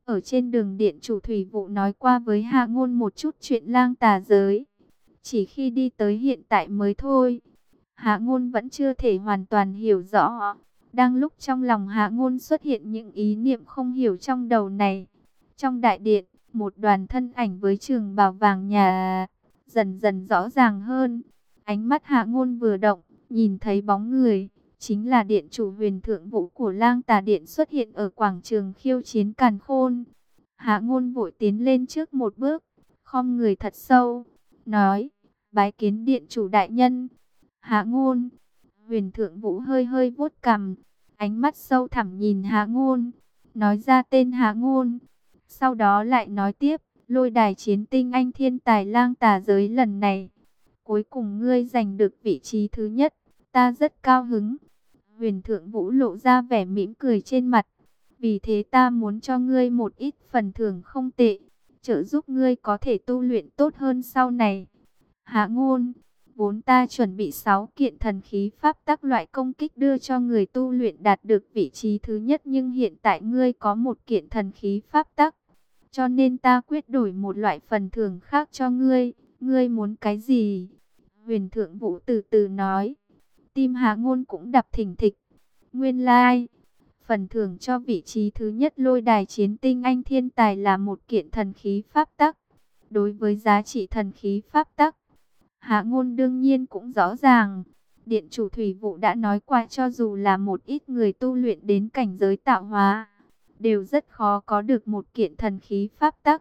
Ở trên đường điện chủ Thủy Vụ nói qua với Hạ Ngôn một chút chuyện lang tà giới. Chỉ khi đi tới hiện tại mới thôi. Hạ Ngôn vẫn chưa thể hoàn toàn hiểu rõ. Đang lúc trong lòng Hạ Ngôn xuất hiện những ý niệm không hiểu trong đầu này. Trong đại điện, một đoàn thân ảnh với trường bào vàng nhà dần dần rõ ràng hơn. Ánh mắt Hạ Ngôn vừa động, nhìn thấy bóng người, chính là điện chủ Huyền Thượng Vũ của Lang Tà Điện xuất hiện ở quảng trường khiêu chiến Càn Khôn. Hạ Ngôn vội tiến lên trước một bước, khom người thật sâu, nói: "Bái kiến điện chủ đại nhân." Hạ Ngôn. Huyền Thượng Vũ hơi hơi vuốt cằm, ánh mắt sâu thẳm nhìn Hạ Ngôn, nói ra tên Hạ Ngôn. Sau đó lại nói tiếp: "Lôi đài chiến tinh anh thiên tài lang tà giới lần này, cuối cùng ngươi giành được vị trí thứ nhất, ta rất cao hứng." Huyền Thượng Vũ lộ ra vẻ mỉm cười trên mặt. "Vì thế ta muốn cho ngươi một ít phần thưởng không tệ, trợ giúp ngươi có thể tu luyện tốt hơn sau này." Hạ Ngôn. Vốn ta chuẩn bị 6 kiện thần khí pháp tắc loại công kích đưa cho người tu luyện đạt được vị trí thứ nhất, nhưng hiện tại ngươi có một kiện thần khí pháp tắc, cho nên ta quyết đổi một loại phần thưởng khác cho ngươi. Ngươi muốn cái gì?" Huyền Thượng Vũ từ từ nói. Tim Hạ Ngôn cũng đập thình thịch. Nguyên lai, phần thưởng cho vị trí thứ nhất lôi đài chiến tinh anh thiên tài là một kiện thần khí pháp tắc. Đối với giá trị thần khí pháp tắc, Hạ Ngôn đương nhiên cũng rõ ràng. Điện chủ Thủy Vụ đã nói qua, cho dù là một ít người tu luyện đến cảnh giới tạo hóa, đều rất khó có được một kiện thần khí pháp tắc.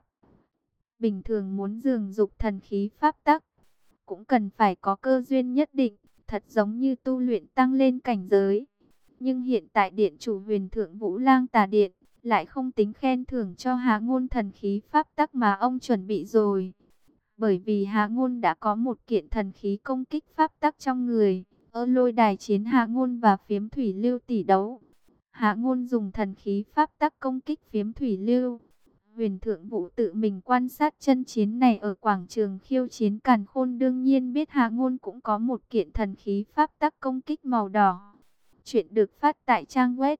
Bình thường muốn dường dục thần khí pháp tắc, cũng cần phải có cơ duyên nhất định, thật giống như tu luyện tăng lên cảnh giới. Nhưng hiện tại điện chủ Huyền Thượng Vũ Lang Tà Điện lại không tính khen thưởng cho Hạ Ngôn thần khí pháp tắc mà ông chuẩn bị rồi. Bởi vì Hạ Ngôn đã có một kiện thần khí công kích pháp tắc trong người. Ở lôi đài chiến Hạ Ngôn và Phiếm Thủy Lưu tỷ đấu, Hạ Ngôn dùng thần khí pháp tắc công kích Phiếm Thủy Lưu. Huyền Thượng Vũ tự mình quan sát chân chiến này ở quảng trường khiêu chiến Càn Khôn, đương nhiên biết Hạ Ngôn cũng có một kiện thần khí pháp tắc công kích màu đỏ. Chuyện được phát tại trang web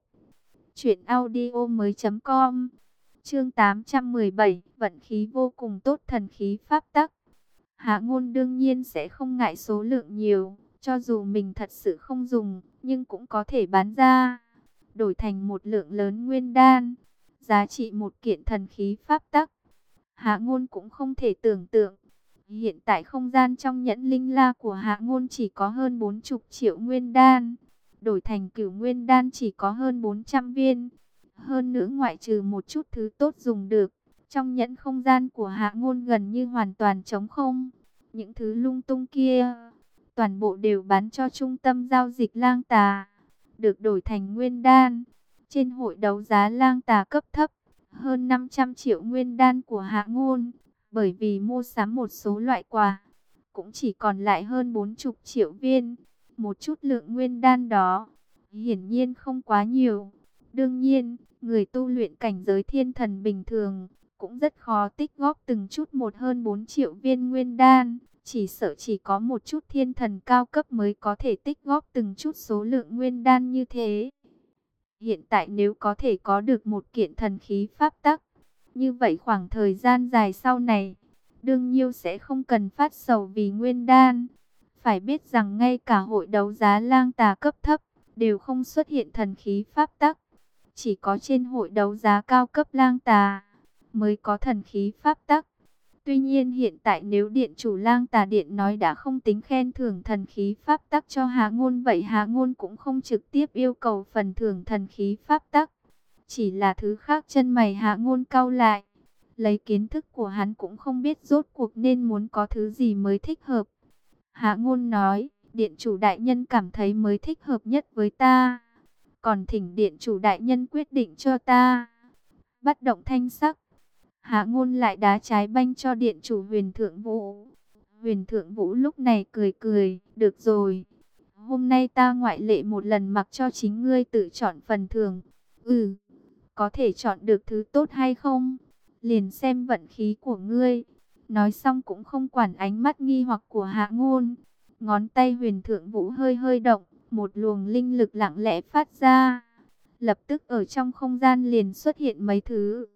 truyệnaudiomoi.com. Chương 817, vận khí vô cùng tốt thần khí pháp tắc. Hạ Ngôn đương nhiên sẽ không ngại số lượng nhiều, cho dù mình thật sự không dùng, nhưng cũng có thể bán ra, đổi thành một lượng lớn nguyên đan, giá trị một kiện thần khí pháp tắc. Hạ Ngôn cũng không thể tưởng tượng, hiện tại không gian trong nhẫn linh la của Hạ Ngôn chỉ có hơn 40 triệu nguyên đan, đổi thành cửu nguyên đan chỉ có hơn 400 viên. Hơn nữa ngoại trừ một chút thứ tốt dùng được, trong nhẫn không gian của Hạ Ngôn gần như hoàn toàn trống không. Những thứ lung tung kia, toàn bộ đều bán cho trung tâm giao dịch Lang Tà, được đổi thành nguyên đan. Trên hội đấu giá Lang Tà cấp thấp, hơn 500 triệu nguyên đan của Hạ Ngôn, bởi vì mua sắm một số loại quà, cũng chỉ còn lại hơn 40 triệu viên. Một chút lượng nguyên đan đó, hiển nhiên không quá nhiều. Đương nhiên, người tu luyện cảnh giới thiên thần bình thường cũng rất khó tích góp từng chút một hơn 4 triệu viên nguyên đan. Chỉ sợ chỉ có một chút thiên thần cao cấp mới có thể tích góp từng chút số lượng nguyên đan như thế. Hiện tại nếu có thể có được một kiện thần khí pháp tắc, như vậy khoảng thời gian dài sau này, đương nhiêu sẽ không cần phát sầu vì nguyên đan. Phải biết rằng ngay cả hội đấu giá Lang Tà cấp thấp đều không xuất hiện thần khí pháp tắc. Chỉ có trên hội đấu giá cao cấp Lang Tà mới có thần khí pháp tắc. Tuy nhiên hiện tại nếu điện chủ Lang Tà Điện nói đã không tính khen thưởng thần khí pháp tắc cho Hạ Ngôn, vậy Hạ Ngôn cũng không trực tiếp yêu cầu phần thưởng thần khí pháp tắc. Chỉ là thứ khác, chân mày Hạ Ngôn cau lại. Lấy kiến thức của hắn cũng không biết rốt cuộc nên muốn có thứ gì mới thích hợp. Hạ Ngôn nói, điện chủ đại nhân cảm thấy mới thích hợp nhất với ta, còn thỉnh điện chủ đại nhân quyết định cho ta. Bất động thanh sắc, Hạ Ngôn lại đá trái banh cho điện chủ Huyền Thượng Vũ. Huyền Thượng Vũ lúc này cười cười, được rồi, hôm nay ta ngoại lệ một lần, mặc cho chính ngươi tự chọn phần thưởng. Có thể chọn được thứ tốt hay không, liền xem vận khí của ngươi. Nói xong cũng không quản ánh mắt nghi hoặc của Hạ Ngôn. Ngón tay Huyền Thượng Vũ hơi hơi động, một luồng linh lực lặng lẽ phát ra. Lập tức ở trong không gian liền xuất hiện mấy thứ.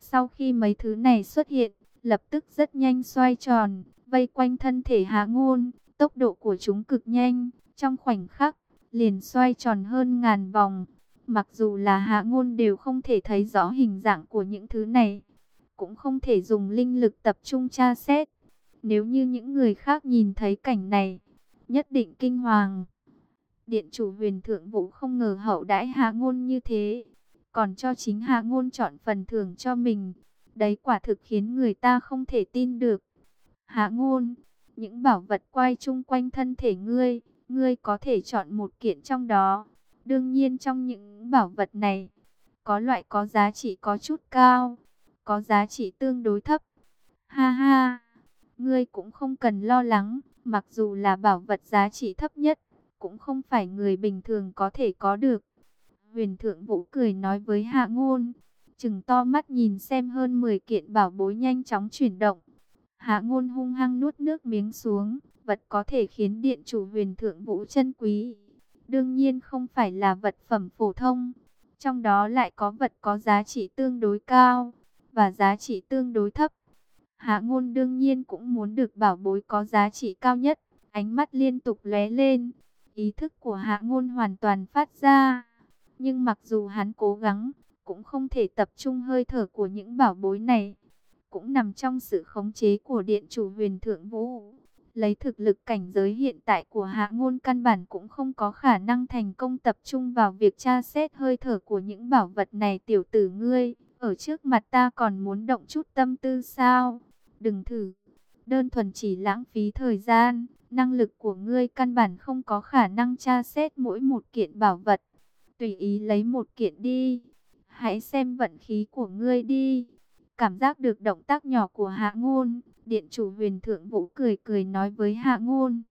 Sau khi mấy thứ này xuất hiện, lập tức rất nhanh xoay tròn, vây quanh thân thể Hạ Ngôn. Tốc độ của chúng cực nhanh, trong khoảnh khắc, liền xoay tròn hơn ngàn vòng. Mặc dù là Hạ Ngôn đều không thể thấy rõ hình dạng của những thứ này, cũng không thể dùng linh lực tập trung tra xét. Nếu như những người khác nhìn thấy cảnh này, nhất định kinh hoàng. Điện chủ Huyền Thượng Vũ không ngờ hậu đãi Hạ Ngôn như thế, còn cho chính Hạ Ngôn chọn phần thưởng cho mình. Đấy quả thực khiến người ta không thể tin được. Hạ Ngôn, những bảo vật quay chung quanh thân thể ngươi, ngươi có thể chọn một kiện trong đó. Đương nhiên trong những bảo vật này, có loại có giá trị có chút cao, có giá trị tương đối thấp. Ha ha, ngươi cũng không cần lo lắng, mặc dù là bảo vật giá trị thấp nhất, cũng không phải người bình thường có thể có được. Huyền Thượng Vũ cười nói với Hạ Ngôn, trừng to mắt nhìn xem hơn 10 kiện bảo bối nhanh chóng chuyển động. Hạ Ngôn hung hăng nuốt nước miếng xuống, vật có thể khiến điện chủ Huyền Thượng Vũ trân quý. Đương nhiên không phải là vật phẩm phổ thông, trong đó lại có vật có giá trị tương đối cao và giá trị tương đối thấp. Hạ Ngôn đương nhiên cũng muốn được bảo bối có giá trị cao nhất, ánh mắt liên tục lóe lên. Ý thức của Hạ Ngôn hoàn toàn phát ra, nhưng mặc dù hắn cố gắng, cũng không thể tập trung hơi thở của những bảo bối này. Cũng nằm trong sự khống chế của điện chủ Huyền Thượng Vũ. Lấy thực lực cảnh giới hiện tại của Hạ Ngôn căn bản cũng không có khả năng thành công tập trung vào việc tra xét hơi thở của những bảo vật này. Tiểu tử ngươi, ở trước mặt ta còn muốn động chút tâm tư sao? Đừng thử, đơn thuần chỉ lãng phí thời gian. Năng lực của ngươi căn bản không có khả năng tra xét mỗi một kiện bảo vật. Tùy ý lấy một kiện đi, hãy xem vận khí của ngươi đi. Cảm giác được động tác nhỏ của Hạ Ngôn, điện chủ Huyền Thượng Vũ cười cười nói với Hạ Ngôn.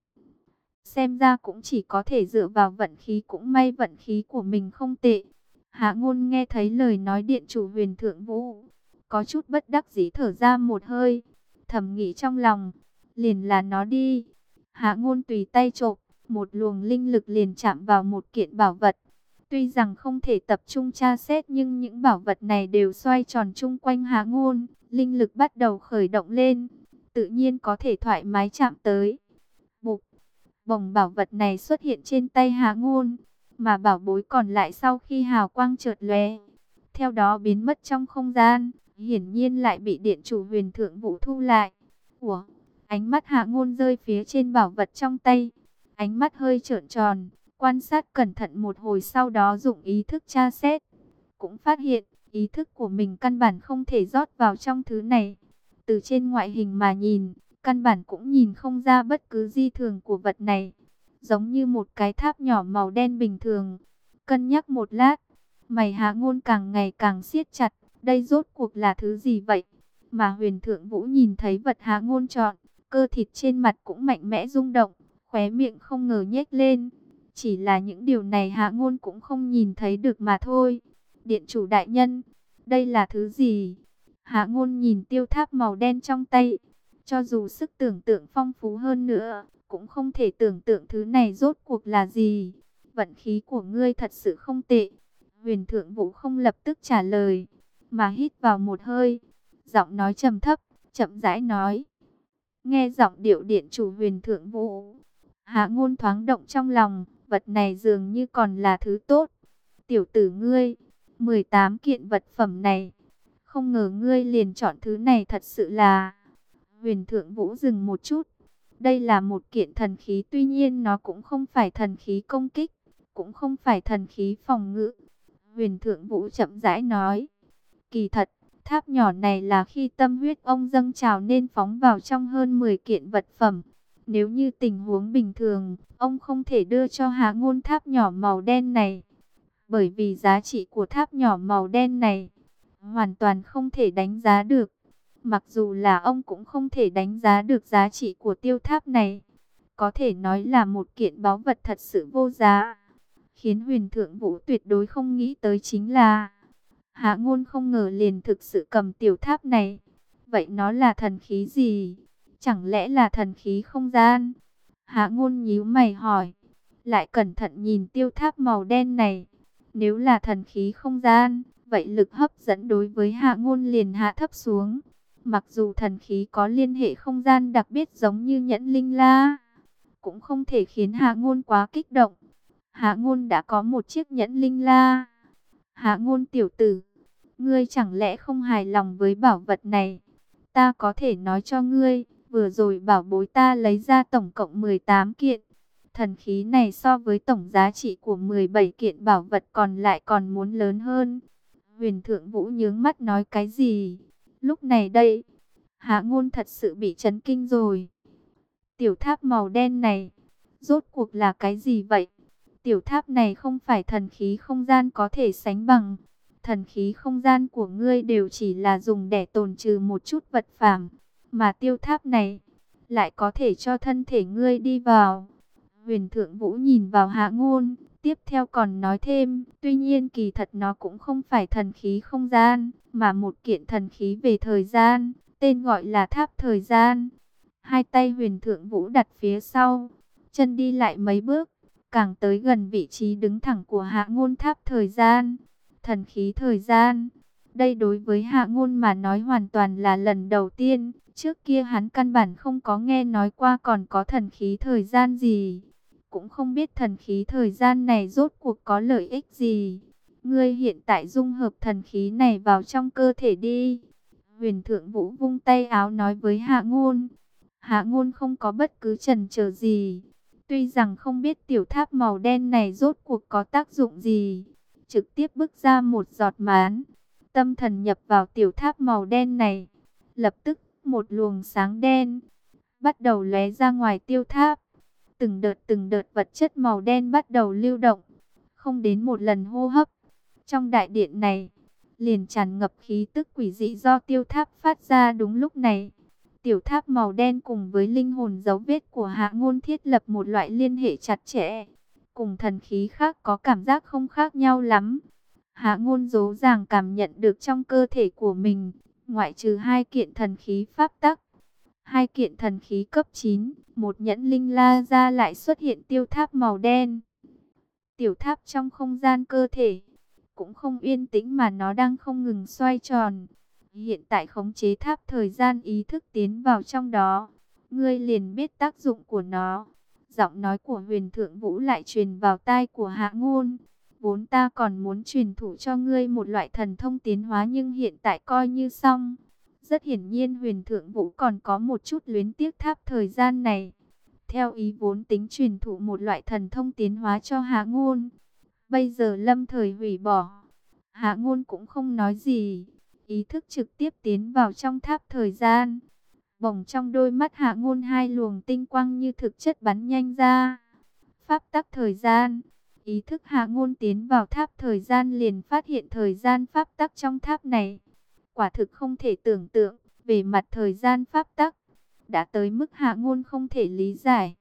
Xem ra cũng chỉ có thể dựa vào vận khí, cũng may vận khí của mình không tệ. Hạ Ngôn nghe thấy lời nói điện chủ Huyền Thượng Vũ, có chút bất đắc dĩ thở ra một hơi, thầm nghĩ trong lòng, liền là nó đi. Hạ Ngôn tùy tay chộp, một luồng linh lực liền chạm vào một kiện bảo vật. Tuy rằng không thể tập trung tra xét, nhưng những bảo vật này đều xoay tròn chung quanh Hạ Ngôn, linh lực bắt đầu khởi động lên, tự nhiên có thể thoải mái chạm tới. Bụp, bồng bảo vật này xuất hiện trên tay Hạ Ngôn, mà bảo bối còn lại sau khi hào quang chợt lóe, theo đó biến mất trong không gian, hiển nhiên lại bị điện chủ Huyền Thượng Vũ thu lại. Ủa, ánh mắt Hạ Ngôn rơi phía trên bảo vật trong tay, ánh mắt hơi trợn tròn. Quan sát cẩn thận một hồi, sau đó dùng ý thức tra xét, cũng phát hiện ý thức của mình căn bản không thể rót vào trong thứ này. Từ trên ngoại hình mà nhìn, căn bản cũng nhìn không ra bất cứ di thường của vật này, giống như một cái tháp nhỏ màu đen bình thường. Cân nhắc một lát, mày Hạ Ngôn càng ngày càng siết chặt, đây rốt cuộc là thứ gì vậy? Mà Huyền Thượng Vũ nhìn thấy vật Hạ Ngôn chọn, cơ thịt trên mặt cũng mạnh mẽ rung động, khóe miệng không ngờ nhếch lên. Chỉ là những điều này Hạ Ngôn cũng không nhìn thấy được mà thôi. Điện chủ đại nhân, đây là thứ gì? Hạ Ngôn nhìn tiêu tháp màu đen trong tay, cho dù sức tưởng tượng phong phú hơn nữa, cũng không thể tưởng tượng thứ này rốt cuộc là gì. Vận khí của ngươi thật sự không tệ. Huyền Thượng Vũ không lập tức trả lời, mà hít vào một hơi, giọng nói trầm thấp, chậm rãi nói. Nghe giọng điệu điện chủ Huyền Thượng Vũ, Hạ Ngôn thoáng động trong lòng, vật này dường như còn là thứ tốt. Tiểu tử ngươi, 18 kiện vật phẩm này, không ngờ ngươi liền chọn thứ này, thật sự là... Huyền Thượng Vũ dừng một chút. Đây là một kiện thần khí, tuy nhiên nó cũng không phải thần khí công kích, cũng không phải thần khí phòng ngự. Huyền Thượng Vũ chậm rãi nói. Kỳ thật, tháp nhỏ này là khi tâm huyết ông dâng trào nên phóng vào trong hơn 10 kiện vật phẩm. Nếu như tình huống bình thường, ông không thể đưa cho Hạ Ngôn tháp nhỏ màu đen này. Bởi vì giá trị của tháp nhỏ màu đen này hoàn toàn không thể đánh giá được. Mặc dù là ông cũng không thể đánh giá được giá trị của tiêu tháp này. Có thể nói là một kiện báu vật thật sự vô giá. Khiến Huyền Thượng Vũ tuyệt đối không nghĩ tới chính là Hạ Ngôn không ngờ liền thực sự cầm tiểu tháp này. Vậy nó là thần khí gì? Chẳng lẽ là thần khí không gian? Hạ Ngôn nhíu mày hỏi, lại cẩn thận nhìn tiêu tháp màu đen này. Nếu là thần khí không gian, vậy lực hấp dẫn đối với Hạ Ngôn liền hạ thấp xuống. Mặc dù thần khí có liên hệ không gian đặc biệt giống như nhẫn linh la, cũng không thể khiến Hạ Ngôn quá kích động. Hạ Ngôn đã có một chiếc nhẫn linh la. Hạ Ngôn tiểu tử, ngươi chẳng lẽ không hài lòng với bảo vật này? Ta có thể nói cho ngươi, vừa rồi bảo bối ta lấy ra tổng cộng 18 kiện. Thần khí này so với tổng giá trị của 17 kiện bảo vật còn lại còn muốn lớn hơn. Huyền Thượng Vũ nhướng mắt nói cái gì? Lúc này đây, Hạ Ngôn thật sự bị chấn kinh rồi. Tiểu tháp màu đen này, rốt cuộc là cái gì vậy? Tiểu tháp này không phải thần khí không gian có thể sánh bằng. Thần khí không gian của ngươi đều chỉ là dùng để tồn trừ một chút vật phàm, mà tiêu tháp này lại có thể cho thân thể ngươi đi vào. Huyền Thượng Vũ nhìn vào Hạ Ngôn, tiếp theo còn nói thêm, tuy nhiên kỳ thật nó cũng không phải thần khí không gian, mà một kiện thần khí về thời gian, tên gọi là tháp thời gian. Hai tay Huyền Thượng Vũ đặt phía sau, chân đi lại mấy bước, càng tới gần vị trí đứng thẳng của Hạ Ngôn tháp thời gian. Thần khí thời gian, đây đối với Hạ Ngôn mà nói hoàn toàn là lần đầu tiên. Trước kia hắn căn bản không có nghe nói qua còn có thần khí thời gian gì, cũng không biết thần khí thời gian này rốt cuộc có lợi ích gì. Ngươi hiện tại dung hợp thần khí này vào trong cơ thể đi. Huyền Thượng Vũ vung tay áo nói với Hạ Ngôn. Hạ Ngôn không có bất cứ chần chờ gì. Tuy rằng không biết tiểu tháp màu đen này rốt cuộc có tác dụng gì, trực tiếp bước ra một giọt mán, tâm thần nhập vào tiểu tháp màu đen này. Lập tức, một luồng sáng đen bắt đầu lóe ra ngoài tiêu tháp. Từng đợt vật chất màu đen bắt đầu lưu động. Không đến một lần hô hấp, trong đại điện này liền tràn ngập khí tức quỷ dị do tiêu tháp phát ra. Đúng lúc này, tiểu tháp màu đen cùng với linh hồn dấu vết của Hạ Ngôn thiết lập một loại liên hệ chặt chẽ. Cùng thần khí khác có cảm giác không khác nhau lắm. Hạ Ngôn dỗ dàng cảm nhận được trong cơ thể của mình, ngoại trừ hai kiện thần khí pháp tắc, hai kiện thần khí cấp 9, một nhẫn linh la ra lại xuất hiện tiêu tháp màu đen. Tiểu tháp trong không gian cơ thể cũng không yên tĩnh mà nó đang không ngừng xoay tròn. Hiện tại khống chế tháp thời gian ý thức tiến vào trong đó, ngươi liền biết tác dụng của nó. Giọng nói của Huyền Thượng Vũ lại truyền vào tai của Hạ Ngôn. Vốn ta còn muốn truyền thụ cho ngươi một loại thần thông tiến hóa, nhưng hiện tại coi như xong. Rất hiển nhiên Huyền Thượng Vũ còn có một chút luyến tiếc tháp thời gian này. Theo ý vốn tính truyền thụ một loại thần thông tiến hóa cho Hạ Ngôn, bây giờ lâm thời hủy bỏ. Hạ Ngôn cũng không nói gì, ý thức trực tiếp tiến vào trong tháp thời gian. Bỗng trong đôi mắt Hạ Ngôn hai luồng tinh quang như thực chất bắn nhanh ra. Pháp tắc thời gian. Ý thức Hạ Ngôn tiến vào tháp thời gian liền phát hiện thời gian pháp tắc trong tháp này quả thực không thể tưởng tượng. Về mặt thời gian pháp tắc đã tới mức Hạ Ngôn không thể lý giải.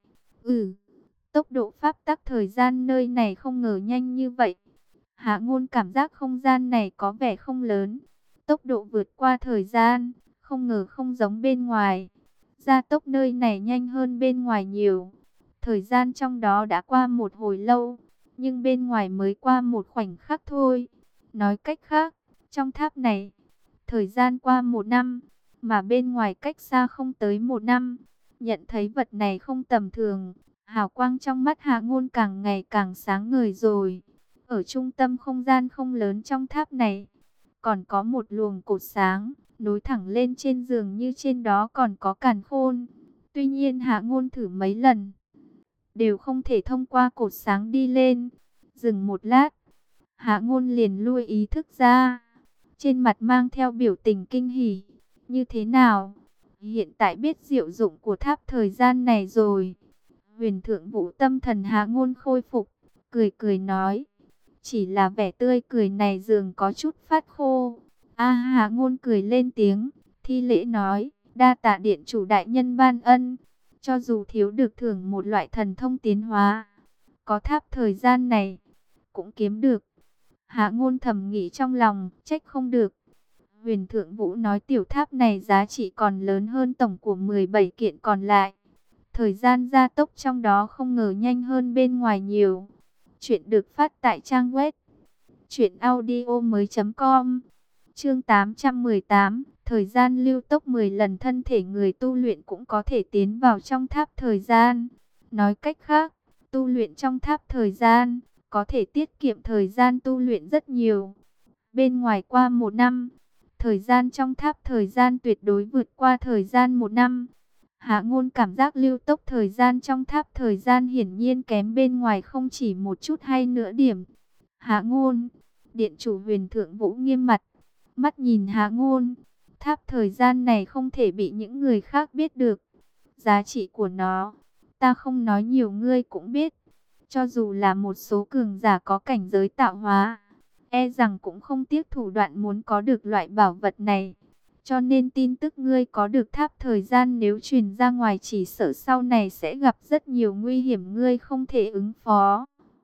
Tốc độ pháp tắc thời gian nơi này không ngờ nhanh như vậy. Hạ Ngôn cảm giác không gian này có vẻ không lớn. Tốc độ vượt qua thời gian, không ngờ không giống bên ngoài. Gia tốc nơi này nhanh hơn bên ngoài nhiều. Thời gian trong đó đã qua một hồi lâu, nhưng bên ngoài mới qua một khoảnh khắc thôi. Nói cách khác, trong tháp này, thời gian qua 1 năm, mà bên ngoài cách xa không tới 1 năm. Nhận thấy vật này không tầm thường, hào quang trong mắt Hạ Ngôn càng ngày càng sáng ngời rồi. Ở trung tâm không gian không lớn trong tháp này, còn có một luồng cột sáng, nối thẳng lên trên giường như trên đó còn có càn khôn. Tuy nhiên Hạ Ngôn thử mấy lần, đều không thể thông qua cột sáng đi lên. Dừng một lát, Hạ Ngôn liền lui ý thức ra, trên mặt mang theo biểu tình kinh hỉ. Như thế nào? Hiện tại biết diệu dụng của tháp thời gian này rồi. Huyền Thượng Vũ tâm thần Hạ Ngôn khôi phục, cười cười nói. Chỉ là vẻ tươi cười này dường có chút phát khô. Hạ Ngôn cười lên tiếng, thi lễ nói, đa tạ điện chủ đại nhân ban ân. Cho dù thiếu được thưởng một loại thần thông tiến hóa, có tháp thời gian này cũng kiếm được. Hạ Ngôn thầm nghĩ trong lòng, trách không được. Huyền Thượng Vũ nói tiểu tháp này giá trị còn lớn hơn tổng của 17 kiện còn lại. Thời gian gia tốc trong đó không ngờ nhanh hơn bên ngoài nhiều. Chuyện được phát tại trang web Chuyện audio mới.com. Chương 818. Thời gian lưu tốc 10 lần, thân thể người tu luyện cũng có thể tiến vào trong tháp thời gian. Nói cách khác, tu luyện trong tháp thời gian có thể tiết kiệm thời gian tu luyện rất nhiều. Bên ngoài qua 1 năm, thời gian trong tháp thời gian tuyệt đối vượt qua thời gian 1 năm. Hạ Ngôn cảm giác lưu tốc thời gian trong tháp thời gian hiển nhiên kém bên ngoài không chỉ một chút hay nửa điểm. Hạ Ngôn, Điện chủ Huyền Thượng Vũ nghiêm mặt, mắt nhìn Hạ Ngôn. Tháp thời gian này không thể bị những người khác biết được. Giá trị của nó, ta không nói nhiều ngươi cũng biết. Cho dù là một số cường giả có cảnh giới tạo hóa, e rằng cũng không tiếc thủ đoạn muốn có được loại bảo vật này. Cho nên tin tức ngươi có được tháp thời gian nếu truyền ra ngoài chỉ sợ sau này sẽ gặp rất nhiều nguy hiểm ngươi không thể ứng phó.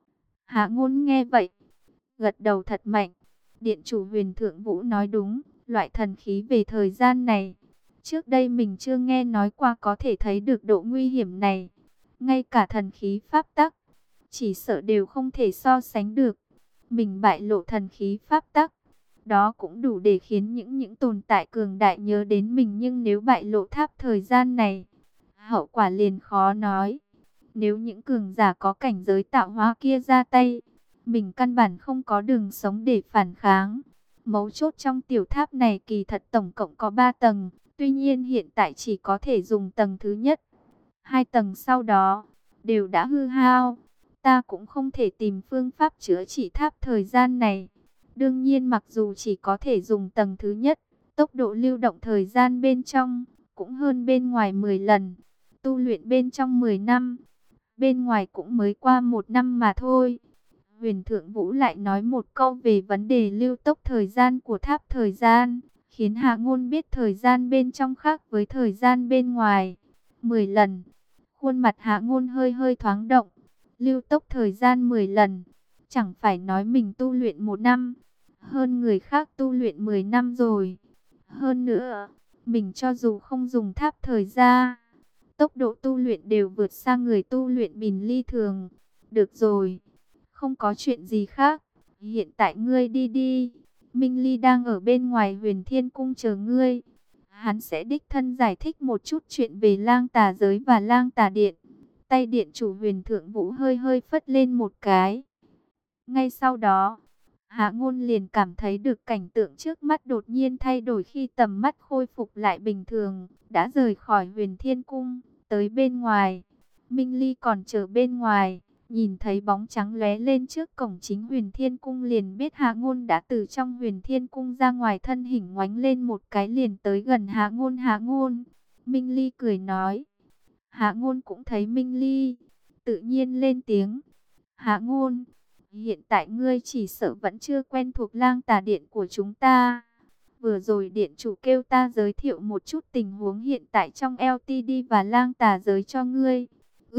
Hạ Ngôn nghe vậy, gật đầu thật mạnh. Điện chủ Huyền Thượng Vũ nói đúng, loại thần khí về thời gian này, trước đây mình chưa nghe nói qua có thể thấy được độ nguy hiểm này. Ngay cả thần khí pháp tắc, chỉ sợ đều không thể so sánh được. Mình bại lộ thần khí pháp tắc, đó cũng đủ để khiến những tồn tại cường đại nhớ đến mình. Nhưng nếu bại lộ tháp thời gian này, hậu quả liền khó nói. Nếu những cường giả có cảnh giới tạo hóa kia ra tay, mình căn bản không có đường sống để phản kháng. Mấu chốt trong tiểu tháp này kỳ thật tổng cộng có 3 tầng. Tuy nhiên hiện tại chỉ có thể dùng tầng thứ nhất. 2 tầng sau đó đều đã hư hao. Ta cũng không thể tìm phương pháp chữa trị tháp thời gian này. Đương nhiên mặc dù chỉ có thể dùng tầng thứ nhất, tốc độ lưu động thời gian bên trong cũng hơn bên ngoài 10 lần. Tu luyện bên trong 10 năm, bên ngoài cũng mới qua 1 năm mà thôi. Huyền Thượng Vũ lại nói một câu về vấn đề lưu tốc thời gian của tháp thời gian, khiến Hạ Ngôn biết thời gian bên trong khác với thời gian bên ngoài 10 lần. Khuôn mặt Hạ Ngôn hơi hơi thoáng động. Lưu tốc thời gian 10 lần, chẳng phải nói mình tu luyện 1 năm, hơn người khác tu luyện 10 năm rồi. Hơn nữa, mình cho dù không dùng tháp thời gian, tốc độ tu luyện đều vượt xa người tu luyện bình ly thường. Được rồi, không có chuyện gì khác, hiện tại ngươi đi đi. Minh Ly đang ở bên ngoài Huyền Thiên Cung chờ ngươi. Hắn sẽ đích thân giải thích một chút chuyện về Lang Tà Giới và Lang Tà Điện. Tay điện chủ Huyền Thượng Vũ hơi hơi phất lên một cái. Ngay sau đó, Hạ Ngôn liền cảm thấy được cảnh tượng trước mắt đột nhiên thay đổi khi tầm mắt khôi phục lại bình thường. Đã rời khỏi Huyền Thiên Cung, tới bên ngoài. Minh Ly còn chờ bên ngoài, nhìn thấy bóng trắng lóe lên trước cổng chính Huyền Thiên Cung liền biết Hạ Ngôn đã từ trong Huyền Thiên Cung ra ngoài, thân hình ngoánh lên một cái liền tới gần Hạ Ngôn. Hạ Ngôn, Minh Ly cười nói. Hạ Ngôn cũng thấy Minh Ly, tự nhiên lên tiếng. Hạ Ngôn, hiện tại ngươi chỉ sợ vẫn chưa quen thuộc Lang Tà Điện của chúng ta. Vừa rồi điện chủ kêu ta giới thiệu một chút tình huống hiện tại trong LTD và Lang Tà Giới cho ngươi.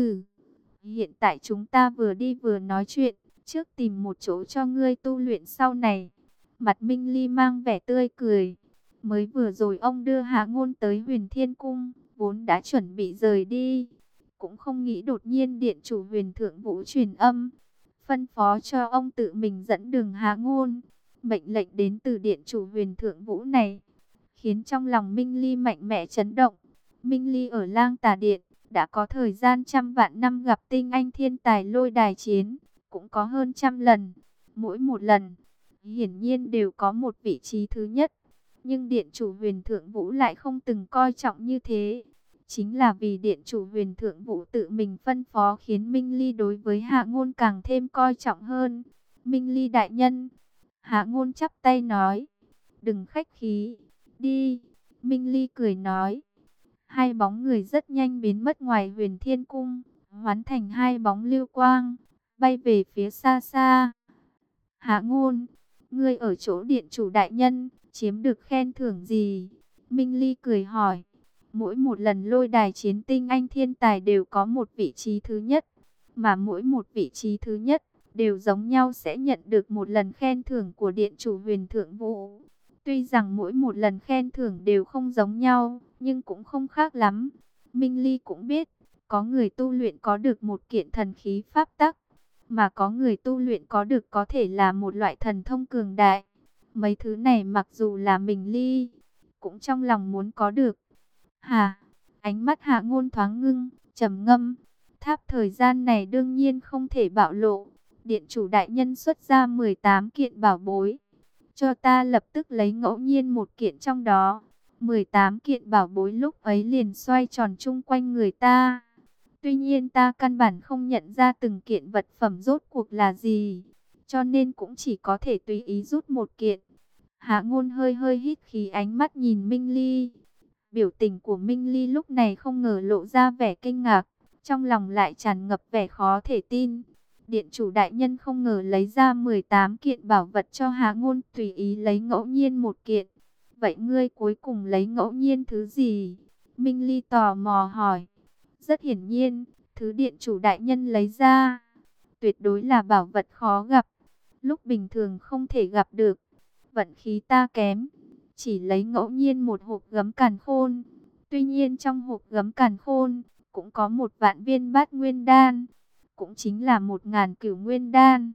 Hiện tại chúng ta vừa đi vừa nói chuyện, trước tìm một chỗ cho ngươi tu luyện sau này. Mặt Minh Ly mang vẻ tươi cười. Mới vừa rồi ông đưa Hạ Ngôn tới Huyền Thiên Cung, vốn đã chuẩn bị rời đi, cũng không nghĩ đột nhiên điện chủ Huyền Thượng Vũ truyền âm, phân phó cho ông tự mình dẫn đường Hạ Ngôn. Mệnh lệnh đến từ điện chủ Huyền Thượng Vũ này, khiến trong lòng Minh Ly mạnh mẽ chấn động. Minh Ly ở Lang Tà Điện, đã có thời gian trăm vạn năm gặp tinh anh thiên tài lôi đài chiến, cũng có hơn 100 lần. Mỗi một lần, hiển nhiên đều có một vị trí thứ nhất. Nhưng điện chủ Huyền Thượng Vũ lại không từng coi trọng như thế. Chính là vì điện chủ Huyền Thượng Vũ tự mình phân phó khiến Minh Ly đối với Hạ Ngôn càng thêm coi trọng hơn. Minh Ly đại nhân, Hạ Ngôn chắp tay nói, đừng khách khí, đi. Minh Ly cười nói. Hai bóng người rất nhanh biến mất ngoài Huyền Thiên Cung, hóa thành hai bóng lưu quang, bay về phía xa xa. Hạ Ngôn, ngươi ở chỗ điện chủ đại nhân, chiếm được khen thưởng gì? Minh Ly cười hỏi. Mỗi một lần lôi đài chiến tinh anh thiên tài đều có một vị trí thứ nhất, mà mỗi một vị trí thứ nhất đều giống nhau sẽ nhận được một lần khen thưởng của điện chủ Huyền Thượng Vũ. Tuy rằng mỗi một lần khen thưởng đều không giống nhau, nhưng cũng không khác lắm. Minh Ly cũng biết, có người tu luyện có được một kiện thần khí pháp tắc. mà có người tu luyện có được có thể là một loại thần thông cường đại. Mấy thứ này mặc dù là mình Ly, cũng trong lòng muốn có được. Hà, ánh mắt Hạ Ngôn thoáng ngưng, trầm ngâm. Tháp thời gian này đương nhiên không thể bạo lộ. Điện chủ đại nhân xuất ra 18 kiện bảo bối. Cho ta lập tức lấy ngẫu nhiên một kiện trong đó. 18 kiện bảo bối lúc ấy liền xoay tròn chung quanh người ta. Tuy nhiên ta căn bản không nhận ra từng kiện vật phẩm rốt cuộc là gì. Cho nên cũng chỉ có thể tùy ý rút một kiện. Hạ Ngôn hơi hơi hít khí, ánh mắt nhìn Minh Ly. Biểu tình của Minh Ly lúc này không ngờ lộ ra vẻ kinh ngạc, trong lòng lại tràn ngập vẻ khó thể tin. Điện chủ đại nhân không ngờ lấy ra 18 kiện bảo vật cho Hạ Ngôn, tùy ý lấy ngẫu nhiên một kiện. Vậy ngươi cuối cùng lấy ngẫu nhiên thứ gì? Minh Ly tò mò hỏi. Rất hiển nhiên, thứ điện chủ đại nhân lấy ra tuyệt đối là bảo vật khó gặp, lúc bình thường không thể gặp được. Vận khí ta kém, chỉ lấy ngẫu nhiên một hộp gấm càn khôn. Tuy nhiên trong hộp gấm càn khôn cũng có 1.000 viên bát nguyên đan, cũng chính là 1.000 cửu nguyên đan.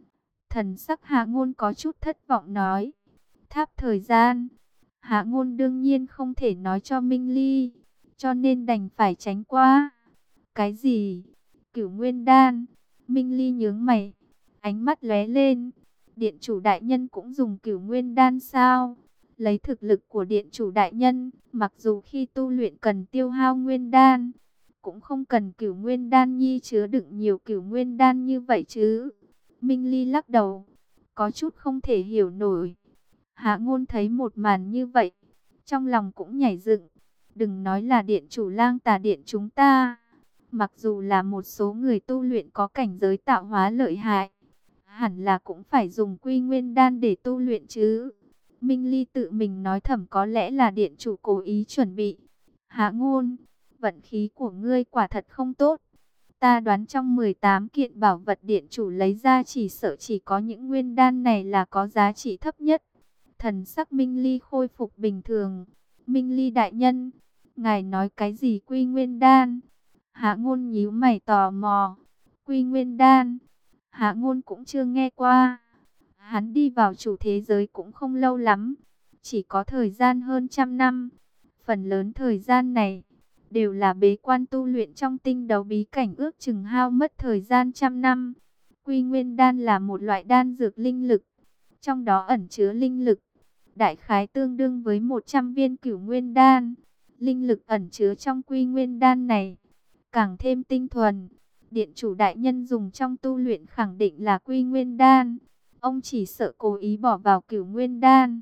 Thần sắc Hạ Ngôn có chút thất vọng nói. Tháp thời gian, Hạ Ngôn đương nhiên không thể nói cho Minh Ly, cho nên đành phải tránh qua. Cái gì? Cửu nguyên đan? Minh Ly nhướng mày, ánh mắt lóe lên. Điện chủ đại nhân cũng dùng cửu nguyên đan sao? Lấy thực lực của điện chủ đại nhân, mặc dù khi tu luyện cần tiêu hao nguyên đan, cũng không cần cửu nguyên đan nhi chứa đựng nhiều cửu nguyên đan như vậy chứ. Minh Ly lắc đầu, có chút không thể hiểu nổi. Hạ Ngôn thấy một màn như vậy, trong lòng cũng nhảy dựng. Đừng nói là điện chủ Lang Tà Điện chúng ta, mặc dù là một số người tu luyện có cảnh giới tạo hóa lợi hại, hẳn là cũng phải dùng quy nguyên đan để tu luyện chứ. Minh Ly tự mình nói thầm, có lẽ là điện chủ cố ý chuẩn bị. Hạ Ngôn, vận khí của ngươi quả thật không tốt. Ta đoán trong 18 kiện bảo vật điện chủ lấy ra chỉ sợ chỉ có những nguyên đan này là có giá trị thấp nhất. Thần sắc Minh Ly khôi phục bình thường. Minh Ly đại nhân, ngài nói cái gì quy nguyên đan? Hạ Ngôn nhíu mày tò mò. Quy nguyên đan, Hạ Ngôn cũng chưa nghe qua. Hắn đi vào chủ thế giới cũng không lâu lắm, chỉ có thời gian hơn 100 năm. Phần lớn thời gian này đều là bế quan tu luyện trong tinh đấu bí cảnh, ước chừng hao mất thời gian 100 năm. Quy nguyên đan là một loại đan dược linh lực, trong đó ẩn chứa linh lực đại khái tương đương với 100 viên cửu nguyên đan. Linh lực ẩn chứa trong quy nguyên đan này càng thêm tinh thuần. Điện chủ đại nhân dùng trong tu luyện khẳng định là quy nguyên đan. Ông chỉ sợ cố ý bỏ vào cửu nguyên đan.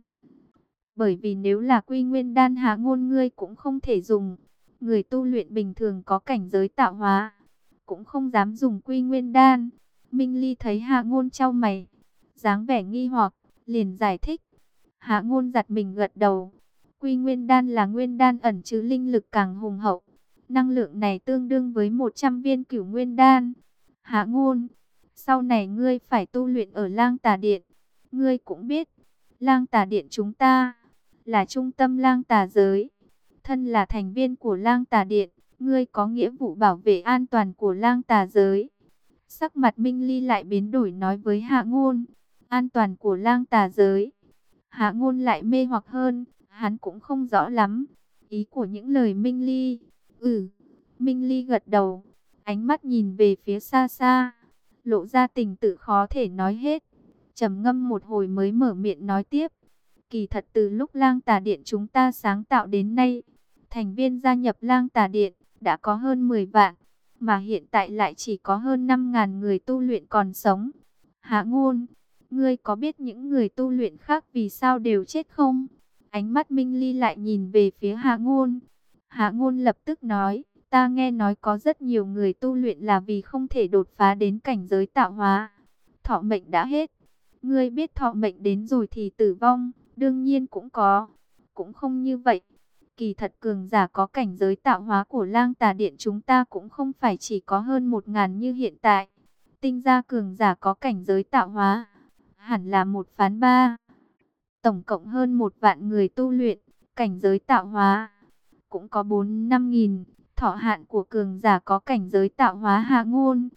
Bởi vì nếu là quy nguyên đan, Hạ Ngôn ngươi cũng không thể dùng. Người tu luyện bình thường có cảnh giới tạo hóa cũng không dám dùng quy nguyên đan. Minh Ly thấy Hạ Ngôn chau mày, dáng vẻ nghi hoặc, liền giải thích. Hạ Ngôn giật mình gật đầu. Quy nguyên đan là nguyên đan ẩn chứa linh lực càng hùng hậu. Năng lượng này tương đương với 100 viên cửu nguyên đan. Hạ Ngôn, sau này ngươi phải tu luyện ở Lang Tà Điện. Ngươi cũng biết, Lang Tà Điện chúng ta là trung tâm Lang Tà giới. Thân là thành viên của Lang Tà Điện, ngươi có nghĩa vụ bảo vệ an toàn của Lang Tà giới. Sắc mặt Minh Ly lại biến đổi, nói với Hạ Ngôn, an toàn của Lang Tà giới. Hạ Ngôn lại mê hoặc hơn, hắn cũng không rõ lắm ý của những lời Minh Ly. Minh Ly gật đầu, ánh mắt nhìn về phía xa xa, lộ ra tình tự khó thể nói hết. Trầm ngâm một hồi mới mở miệng nói tiếp. Kỳ thật từ lúc Lang Tà Điện chúng ta sáng tạo đến nay, thành viên gia nhập Lang Tà Điện đã có hơn 10 vạn, mà hiện tại lại chỉ có hơn 5.000 người tu luyện còn sống. Hạ Ngôn, ngươi có biết những người tu luyện khác vì sao đều chết không? Ánh mắt Minh Ly lại nhìn về phía Hạ Ngôn. Hạ Ngôn lập tức nói, ta nghe nói có rất nhiều người tu luyện là vì không thể đột phá đến cảnh giới tạo hóa. Thọ mệnh đã hết. Ngươi biết thọ mệnh đến rồi thì tử vong, đương nhiên cũng có. Cũng không như vậy. Kỳ thật cường giả có cảnh giới tạo hóa của Lang Tà Điện chúng ta cũng không phải chỉ có hơn 1.000 như hiện tại. Tinh gia cường giả có cảnh giới tạo hóa hẳn là 1/3. Tổng cộng hơn 1 vạn người tu luyện cảnh giới tạo hóa, cũng có 4-5 nghìn. Thọ hạn của cường giả có cảnh giới tạo hóa. Hạ Ngôn,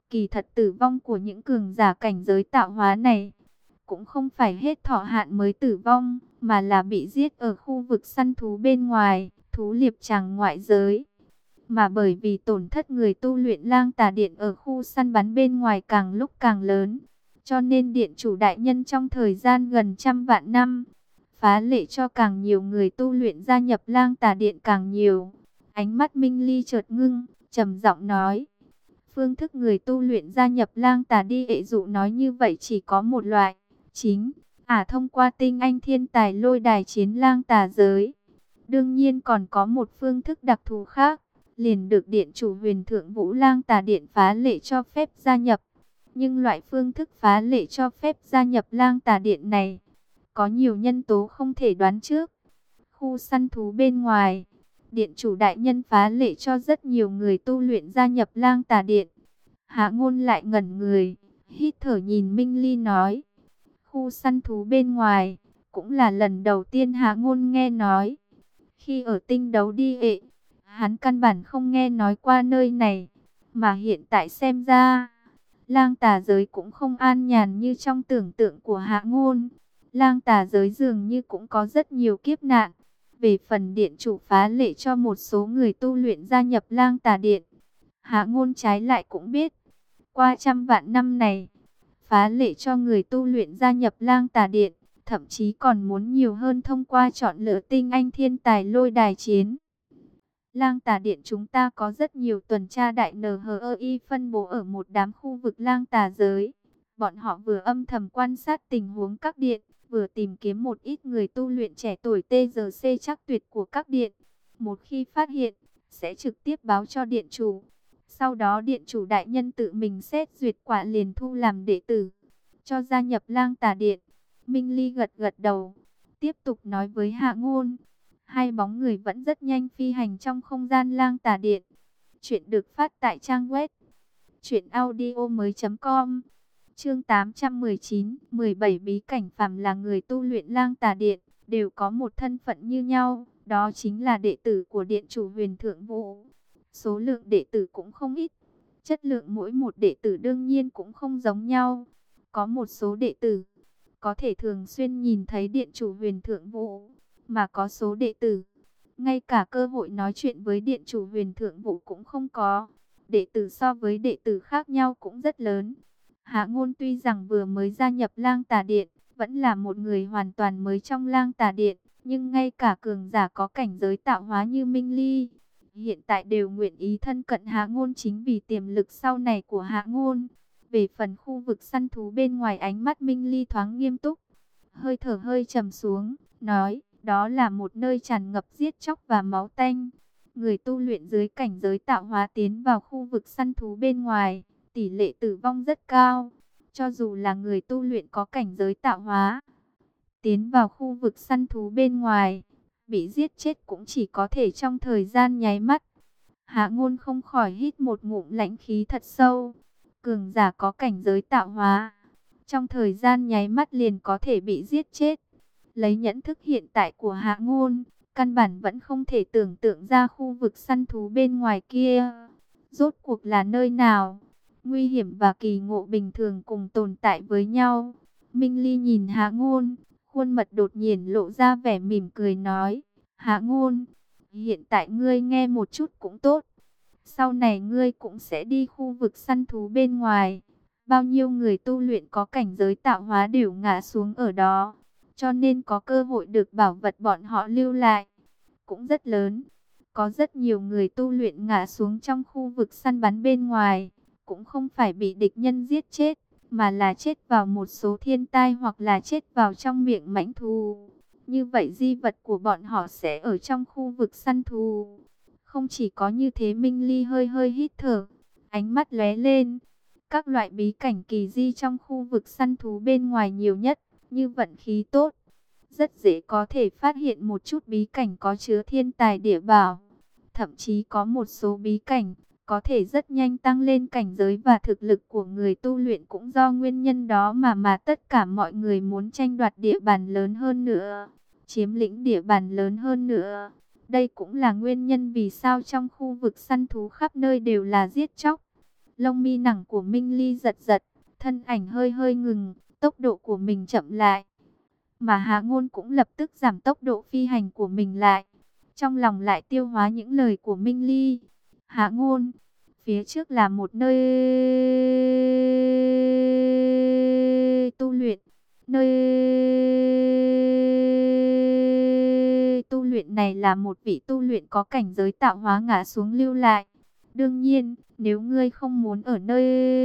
Kỳ thật tử vong của những cường giả cảnh giới tạo hóa này cũng không phải hết thọ hạn mới tử vong, mà là bị giết ở khu vực săn thú bên ngoài, thú liệp tràng ngoại giới. Mà bởi vì tổn thất người tu luyện Lang Tà Điện ở khu săn bắn bên ngoài càng lúc càng lớn, cho nên điện chủ đại nhân trong thời gian gần trăm vạn năm, phá lệ cho càng nhiều người tu luyện gia nhập Lang Tà Điện càng nhiều. Ánh mắt Minh Ly chợt ngưng, trầm giọng nói: phương thức người tu luyện gia nhập Lang Tà đi ệ dụ nói như vậy chỉ có một loại, chính thông qua tinh anh thiên tài lôi đài chiến Lang Tà giới. Đương nhiên còn có một phương thức đặc thù khác, liền được điện chủ Huyền Thượng Vũ Lang Tà Điện phá lệ cho phép gia nhập. Nhưng loại phương thức phá lệ cho phép gia nhập Lang Tà Điện này có nhiều nhân tố không thể đoán trước. Khu săn thú bên ngoài, điện chủ đại nhân phá lệ cho rất nhiều người tu luyện gia nhập Lang Tà Điện. Hạ Ngôn lại ngẩn người, hít thở nhìn Minh Ly nói: khu săn thú bên ngoài, cũng là lần đầu tiên Hạ Ngôn nghe nói. Khi ở tinh đấu đi ệ, hắn căn bản không nghe nói qua nơi này, mà hiện tại xem ra, Lang Tà giới cũng không an nhàn như trong tưởng tượng của Hạ Ngôn. Lang Tà giới dường như cũng có rất nhiều kiếp nạn. Về phần điện chủ phá lệ cho một số người tu luyện gia nhập Lang Tà Điện, Hạ Ngôn trái lại cũng biết, qua trăm vạn năm này, phá lệ cho người tu luyện gia nhập Lang Tà Điện, thậm chí còn muốn nhiều hơn thông qua chọn lựa tinh anh thiên tài lôi đài chiến. Lang Tà Điện chúng ta có rất nhiều tuần tra đại NHI phân bố ở một đám khu vực Lang Tà giới. Bọn họ vừa âm thầm quan sát tình huống các điện, vừa tìm kiếm một ít người tu luyện trẻ tuổi TGC chắc tuyệt của các điện. Một khi phát hiện, sẽ trực tiếp báo cho điện chủ. Sau đó điện chủ đại nhân tự mình xét duyệt quả liền thu làm đệ tử, cho gia nhập Lang Tà Điện. Minh Ly gật gật đầu, tiếp tục nói với Hạ Ngôn. Hai bóng người vẫn rất nhanh phi hành trong không gian Lang Tà Điện. Chuyện được phát tại trang web truyệnaudiomoi.com. Chương 819, 17 bí cảnh phàm là người tu luyện Lang Tà Điện, đều có một thân phận như nhau, đó chính là đệ tử của điện chủ Huyền Thượng Vũ. Số lượng đệ tử cũng không ít, chất lượng mỗi một đệ tử đương nhiên cũng không giống nhau. Có một số đệ tử có thể thường xuyên nhìn thấy điện chủ Huyền Thượng Vũ, mà có số đệ tử ngay cả cơ hội nói chuyện với điện chủ Huyền Thượng Vũ cũng không có. Đệ tử so với đệ tử khác nhau cũng rất lớn. Hạ Ngôn tuy rằng vừa mới gia nhập Lang Tà Điện, vẫn là một người hoàn toàn mới trong Lang Tà Điện, nhưng ngay cả cường giả có cảnh giới tạo hóa như Minh Ly, hiện tại đều nguyện ý thân cận Hạ Ngôn chính vì tiềm lực sau này của Hạ Ngôn. Về phần khu vực săn thú bên ngoài, ánh mắt Minh Ly thoáng nghiêm túc, hơi thở hơi trầm xuống, nói: đó là một nơi tràn ngập giết chóc và máu tanh. Người tu luyện dưới cảnh giới tạo hóa tiến vào khu vực săn thú bên ngoài, tỷ lệ tử vong rất cao. Cho dù là người tu luyện có cảnh giới tạo hóa, tiến vào khu vực săn thú bên ngoài, bị giết chết cũng chỉ có thể trong thời gian nháy mắt. Hạ Ngôn không khỏi hít một ngụm lãnh khí thật sâu. Cường giả có cảnh giới tạo hóa, trong thời gian nháy mắt liền có thể bị giết chết. Lấy nhẫn thức hiện tại của Hạ Ngôn, căn bản vẫn không thể tưởng tượng ra khu vực săn thú bên ngoài kia rốt cuộc là nơi nào. Nguy hiểm và kỳ ngộ bình thường cùng tồn tại với nhau. Minh Ly nhìn Hạ Ngôn, khuôn mặt đột nhiên lộ ra vẻ mỉm cười nói: Hạ Ngôn, hiện tại ngươi nghe một chút cũng tốt. Sau này ngươi cũng sẽ đi khu vực săn thú bên ngoài. Bao nhiêu người tu luyện có cảnh giới tạo hóa đều ngã xuống ở đó, cho nên có cơ hội được bảo vật bọn họ lưu lại cũng rất lớn. Có rất nhiều người tu luyện ngã xuống trong khu vực săn bắn bên ngoài, cũng không phải bị địch nhân giết chết, mà là chết vào một số thiên tai hoặc là chết vào trong miệng mãnh thú. Như vậy di vật của bọn họ sẽ ở trong khu vực săn thú. Không chỉ có như thế, Minh Ly hơi hơi hít thở, ánh mắt lóe lên. Các loại bí cảnh kỳ di trong khu vực săn thú bên ngoài nhiều nhất, như vận khí tốt, rất dễ có thể phát hiện một chút bí cảnh có chứa thiên tài địa bảo. Thậm chí có một số bí cảnh có thể rất nhanh tăng lên cảnh giới và thực lực của người tu luyện, cũng do nguyên nhân đó mà tất cả mọi người muốn tranh đoạt địa bàn lớn hơn nữa, chiếm lĩnh địa bàn lớn hơn nữa. Đây cũng là nguyên nhân vì sao trong khu vực săn thú khắp nơi đều là giết chóc. Lông mi nẳng của Minh Ly giật giật, thân ảnh hơi hơi ngừng, tốc độ của mình chậm lại. Mà Hạ Ngôn cũng lập tức giảm tốc độ phi hành của mình lại. Trong lòng lại tiêu hóa những lời của Minh Ly. Hạ Ngôn, phía trước là một nơi tu luyện. Nơi tu luyện này là một vị tu luyện có cảnh giới tạo hóa ngã xuống lưu lại. Đương nhiên, nếu ngươi không muốn ở nơi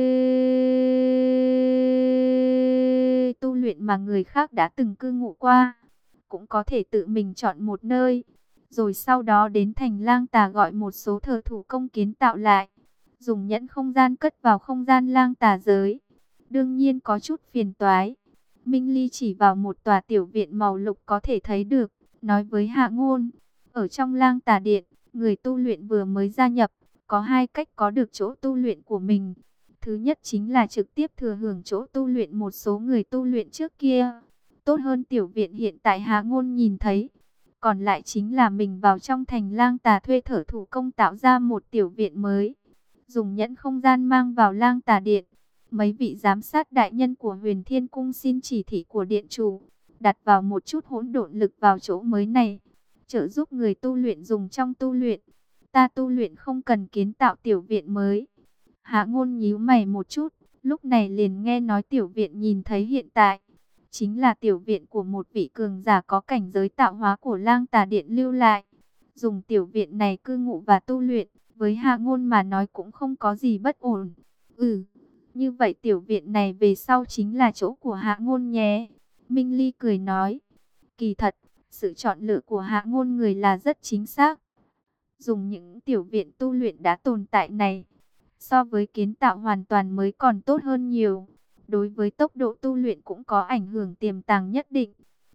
tu luyện mà người khác đã từng cư ngụ qua, cũng có thể tự mình chọn một nơi, rồi sau đó đến thành Lang Tà gọi một số thợ thủ công kiến tạo lại, dùng nhẫn không gian cất vào không gian Lang Tà giới. Đương nhiên có chút phiền toái. Minh Ly chỉ vào một tòa tiểu viện màu lục có thể thấy được, nói với Hạ Ngôn, ở trong Lang Tà điện, người tu luyện vừa mới gia nhập, có hai cách có được chỗ tu luyện của mình. Thứ nhất chính là trực tiếp thừa hưởng chỗ tu luyện một số người tu luyện trước kia, tốt hơn tiểu viện hiện tại Hạ Ngôn nhìn thấy. Còn lại chính là mình vào trong thành Lang Tà thuê thợ thủ công tạo ra một tiểu viện mới, dùng nhẫn không gian mang vào Lang Tà điện. Mấy vị giám sát đại nhân của Huyền Thiên Cung xin chỉ thị của điện chủ, đặt vào một chút hỗn độn lực vào chỗ mới này, trợ giúp người tu luyện dùng trong tu luyện. Ta tu luyện không cần kiến tạo tiểu viện mới. Hạ Ngôn nhíu mày một chút, lúc này liền nghe nói tiểu viện nhìn thấy hiện tại chính là tiểu viện của một vị cường giả có cảnh giới tạo hóa của Lang Tà điện lưu lại. Dùng tiểu viện này cư ngụ và tu luyện, với Hạ Ngôn mà nói cũng không có gì bất ổn. Như vậy tiểu viện này về sau chính là chỗ của Hạ Ngôn nhé. Minh Ly cười nói. Kỳ thật, sự chọn lựa của Hạ Ngôn người là rất chính xác. Dùng những tiểu viện tu luyện đã tồn tại này, so với kiến tạo hoàn toàn mới còn tốt hơn nhiều. Đối với tốc độ tu luyện cũng có ảnh hưởng tiềm tàng nhất định.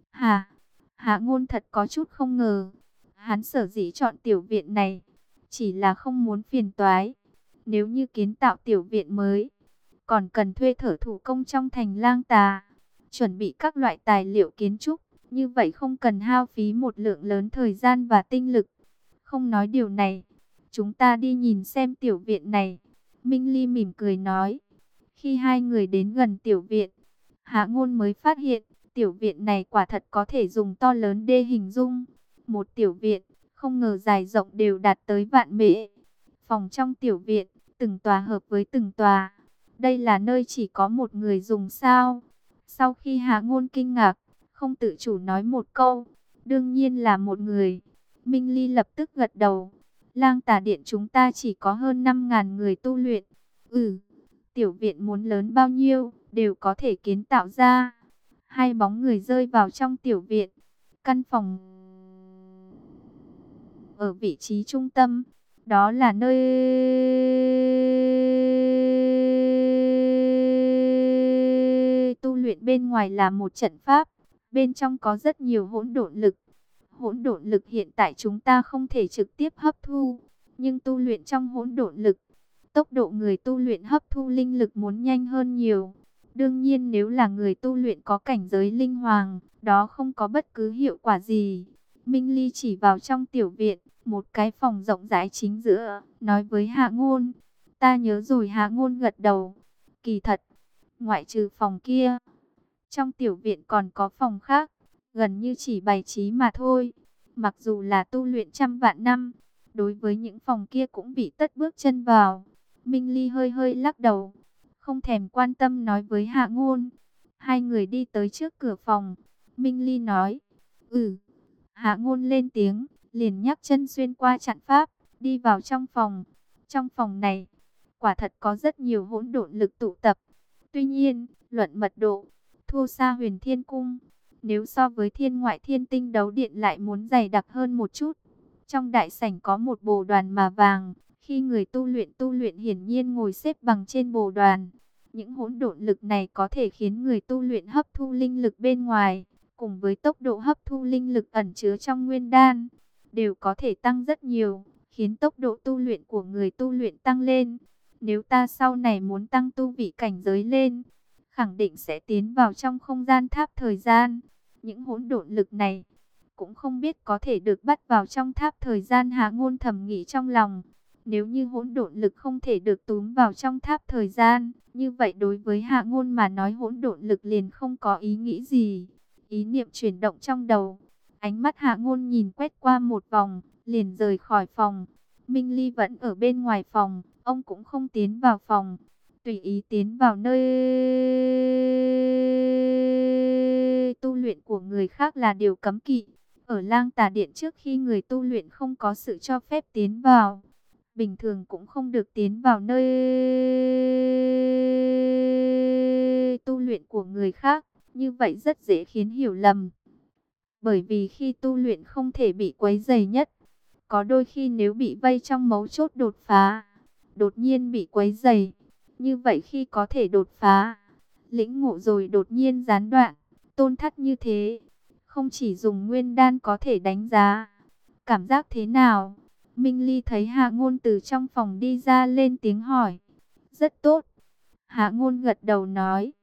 Hạ Ngôn thật có chút không ngờ. Hắn sở dĩ chọn tiểu viện này, chỉ là không muốn phiền toái. Nếu như kiến tạo tiểu viện mới, còn cần thuê thợ thủ công trong thành Lang Tà, chuẩn bị các loại tài liệu kiến trúc, như vậy không cần hao phí một lượng lớn thời gian và tinh lực. Không nói điều này, chúng ta đi nhìn xem tiểu viện này. Minh Ly mỉm cười nói. Khi hai người đến gần tiểu viện, Hạ Ngôn mới phát hiện, tiểu viện này quả thật có thể dùng to lớn để hình dung. Một tiểu viện, không ngờ dài rộng đều đạt tới vạn mễ. Phòng trong tiểu viện, từng tòa hợp với từng tòa. Đây là nơi chỉ có một người dùng sao? Sau khi Hạ Ngôn kinh ngạc, không tự chủ nói một câu, đương nhiên là một người. Minh Ly lập tức gật đầu. Lang Tà điện chúng ta chỉ có hơn 5.000 người tu luyện. Tiểu viện muốn lớn bao nhiêu, đều có thể kiến tạo ra. Hai bóng người rơi vào trong tiểu viện. Căn phòng ở vị trí trung tâm, đó là nơi tu luyện, bên ngoài là một trận pháp, bên trong có rất nhiều hỗn độn lực. Hỗn độn lực hiện tại chúng ta không thể trực tiếp hấp thu, nhưng tu luyện trong hỗn độn lực, tốc độ người tu luyện hấp thu linh lực muốn nhanh hơn nhiều. Đương nhiên nếu là người tu luyện có cảnh giới linh hoàng, đó không có bất cứ hiệu quả gì. Minh Ly chỉ vào trong tiểu viện, một cái phòng rộng rãi chính giữa, nói với Hạ Ngôn. Ta nhớ rồi. Hạ Ngôn gật đầu. Kỳ thật, ngoại trừ phòng kia, trong tiểu viện còn có phòng khác, gần như chỉ bày trí mà thôi. Mặc dù là tu luyện trăm vạn năm, đối với những phòng kia cũng bị tất bước chân vào. Minh Ly hơi hơi lắc đầu, không thèm quan tâm nói với Hạ Ngôn. Hai người đi tới trước cửa phòng. Minh Ly nói, Hạ Ngôn lên tiếng, liền nhấc chân xuyên qua chặn pháp, đi vào trong phòng. Trong phòng này, quả thật có rất nhiều hỗn độn lực tụ tập. Tuy nhiên, luận mật độ, thua xa Huyền Thiên Cung. Nếu so với Thiên Ngoại Thiên Tinh Đấu Điện lại muốn dày đặc hơn một chút. Trong đại sảnh có một bồ đoàn mà vàng. Khi người tu luyện hiển nhiên ngồi xếp bằng trên bồ đoàn. Những hỗn độn lực này có thể khiến người tu luyện hấp thu linh lực bên ngoài, cùng với tốc độ hấp thu linh lực ẩn chứa trong nguyên đan, đều có thể tăng rất nhiều, khiến tốc độ tu luyện của người tu luyện tăng lên. Nếu ta sau này muốn tăng tu vị cảnh giới lên, khẳng định sẽ tiến vào trong không gian tháp thời gian. Những hỗn độn lực này cũng không biết có thể được bắt vào trong tháp thời gian. Hạ Ngôn thầm nghĩ trong lòng. Nếu như hỗn độn lực không thể được túm vào trong tháp thời gian, như vậy đối với Hạ Ngôn mà nói hỗn độn lực liền không có ý nghĩ gì. Ý niệm chuyển động trong đầu, ánh mắt Hạ Ngôn nhìn quét qua một vòng, liền rời khỏi phòng. Minh Ly vẫn ở bên ngoài phòng, ông cũng không tiến vào phòng, tùy ý tiến vào nơi tu luyện của người khác là điều cấm kỵ. Ở Lang Tà Điện trước khi người tu luyện không có sự cho phép tiến vào, bình thường cũng không được tiến vào nơi tu luyện của người khác, như vậy rất dễ khiến hiểu lầm. Bởi vì khi tu luyện không thể bị quấy rầy nhất, có đôi khi nếu bị vây trong mấu chốt đột phá, đột nhiên bị quấy rầy, như vậy khi có thể đột phá, lĩnh ngộ rồi đột nhiên gián đoạn, tôn thất như thế, không chỉ dùng nguyên đan có thể đánh giá. Cảm giác thế nào? Minh Ly thấy Hạ Ngôn từ trong phòng đi ra lên tiếng hỏi. Rất tốt. Hạ Ngôn gật đầu nói.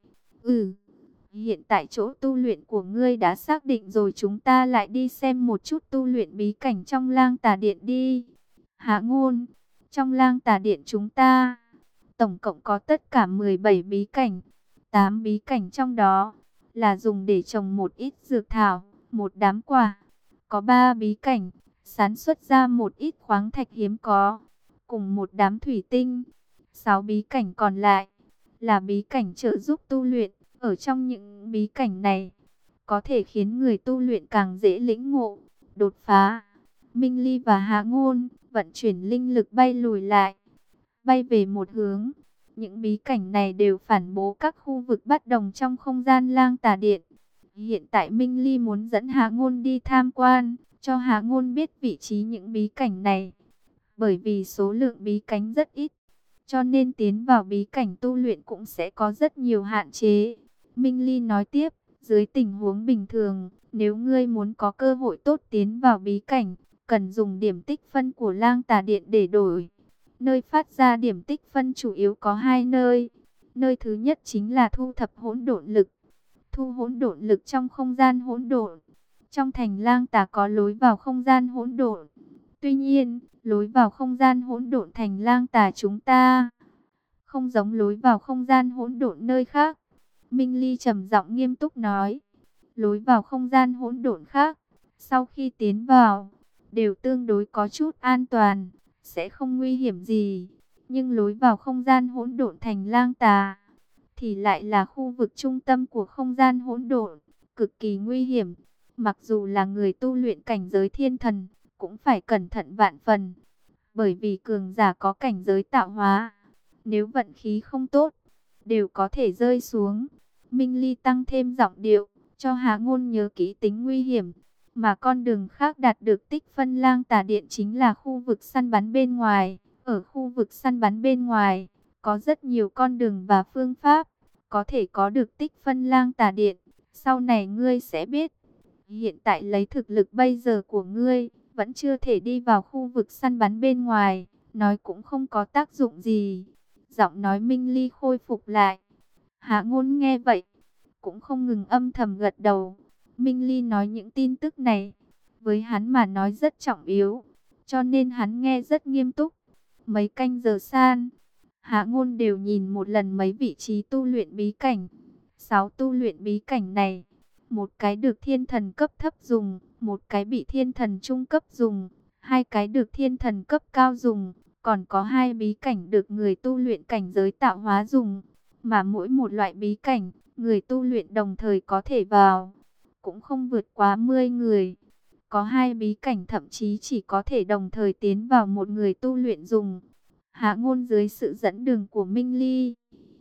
Hiện tại chỗ tu luyện của ngươi đã xác định rồi, chúng ta lại đi xem một chút tu luyện bí cảnh trong Lang Tà Điện đi. Hạ Ngôn, trong Lang Tà Điện chúng ta, tổng cộng có tất cả 17 bí cảnh. 8 bí cảnh trong đó là dùng để trồng một ít dược thảo, một đám quả. Có 3 bí cảnh sản xuất ra một ít khoáng thạch hiếm có, cùng một đám thủy tinh. 6 bí cảnh còn lại là bí cảnh trợ giúp tu luyện. Ở trong những bí cảnh này, có thể khiến người tu luyện càng dễ lĩnh ngộ, đột phá. Minh Ly và Hạ Ngôn vận chuyển linh lực bay lùi lại, bay về một hướng. Những bí cảnh này đều phản bố các khu vực bất đồng trong không gian Lang Tà Điện. Hiện tại Minh Ly muốn dẫn Hạ Ngôn đi tham quan, cho Hạ Ngôn biết vị trí những bí cảnh này. Bởi vì số lượng bí cảnh rất ít, cho nên tiến vào bí cảnh tu luyện cũng sẽ có rất nhiều hạn chế. Minh Ly nói tiếp, dưới tình huống bình thường, nếu ngươi muốn có cơ hội tốt tiến vào bí cảnh, cần dùng điểm tích phân của Lang Tà Điện để đổi. Nơi phát ra điểm tích phân chủ yếu có 2 nơi. Nơi thứ nhất chính là thu thập hỗn độn lực. Thu hỗn độn lực trong không gian hỗn độn. Trong thành Lang Tà có lối vào không gian hỗn độn. Tuy nhiên, lối vào không gian hỗn độn thành Lang Tà chúng ta không giống lối vào không gian hỗn độn nơi khác. Minh Ly trầm giọng nghiêm túc nói, lối vào không gian hỗn độn khác, sau khi tiến vào, đều tương đối có chút an toàn, sẽ không nguy hiểm gì. Nhưng lối vào không gian hỗn độn thành Lang Tà, thì lại là khu vực trung tâm của không gian hỗn độn, cực kỳ nguy hiểm. Mặc dù là người tu luyện cảnh giới thiên thần, cũng phải cẩn thận vạn phần. Bởi vì cường giả có cảnh giới tạo hóa, nếu vận khí không tốt, đều có thể rơi xuống. Minh Ly tăng thêm giọng điệu, cho Hạ Ngôn nhớ kỹ tính nguy hiểm. Mà con đường khác đạt được tích phân Lang Tà Điện chính là khu vực săn bắn bên ngoài. Ở khu vực săn bắn bên ngoài, có rất nhiều con đường và phương pháp, có thể có được tích phân Lang Tà Điện. Sau này ngươi sẽ biết. Hiện tại lấy thực lực bây giờ của ngươi, vẫn chưa thể đi vào khu vực săn bắn bên ngoài, nói cũng không có tác dụng gì. Giọng nói Minh Ly khôi phục lại. Hạ Ngôn nghe vậy, cũng không ngừng âm thầm gật đầu. Minh Ly nói những tin tức này, với hắn mà nói rất trọng yếu, cho nên hắn nghe rất nghiêm túc. Mấy canh giờ san, Hạ Ngôn đều nhìn một lần mấy vị trí tu luyện bí cảnh. 6 tu luyện bí cảnh này, một cái được thiên thần cấp thấp dùng, một cái bị thiên thần trung cấp dùng, 2 cái được thiên thần cấp cao dùng, còn có 2 bí cảnh được người tu luyện cảnh giới tạo hóa dùng. Mà mỗi một loại bí cảnh, người tu luyện đồng thời có thể vào, cũng không vượt quá 10 người. Có 2 bí cảnh thậm chí chỉ có thể đồng thời tiến vào một người tu luyện dùng. Hạ Ngôn dưới sự dẫn đường của Minh Ly,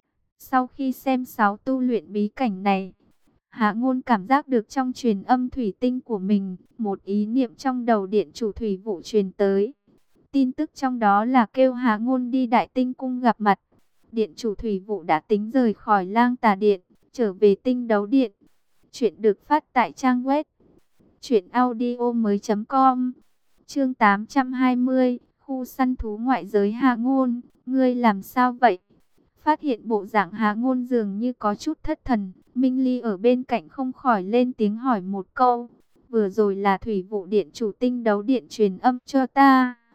sau khi xem 6 tu luyện bí cảnh này, Hạ Ngôn cảm giác được trong truyền âm thủy tinh của mình, một ý niệm trong đầu điện chủ thủy vụ truyền tới. Tin tức trong đó là kêu Hạ Ngôn đi Đại Tinh Cung gặp mặt. Điện chủ thủy vụ đã tính rời khỏi Lang Tà Điện, trở về Tinh Đấu Điện. Chuyện được phát tại trang web truyệnaudiomoi.com. Chương 820, khu săn thú ngoại giới. Hạ Ngôn, ngươi làm sao vậy? Phát hiện bộ dạng Hạ Ngôn dường như có chút thất thần, Minh Ly ở bên cạnh không khỏi lên tiếng hỏi một câu. Vừa rồi là thủy vụ điện chủ Tinh Đấu Điện truyền âm cho ta,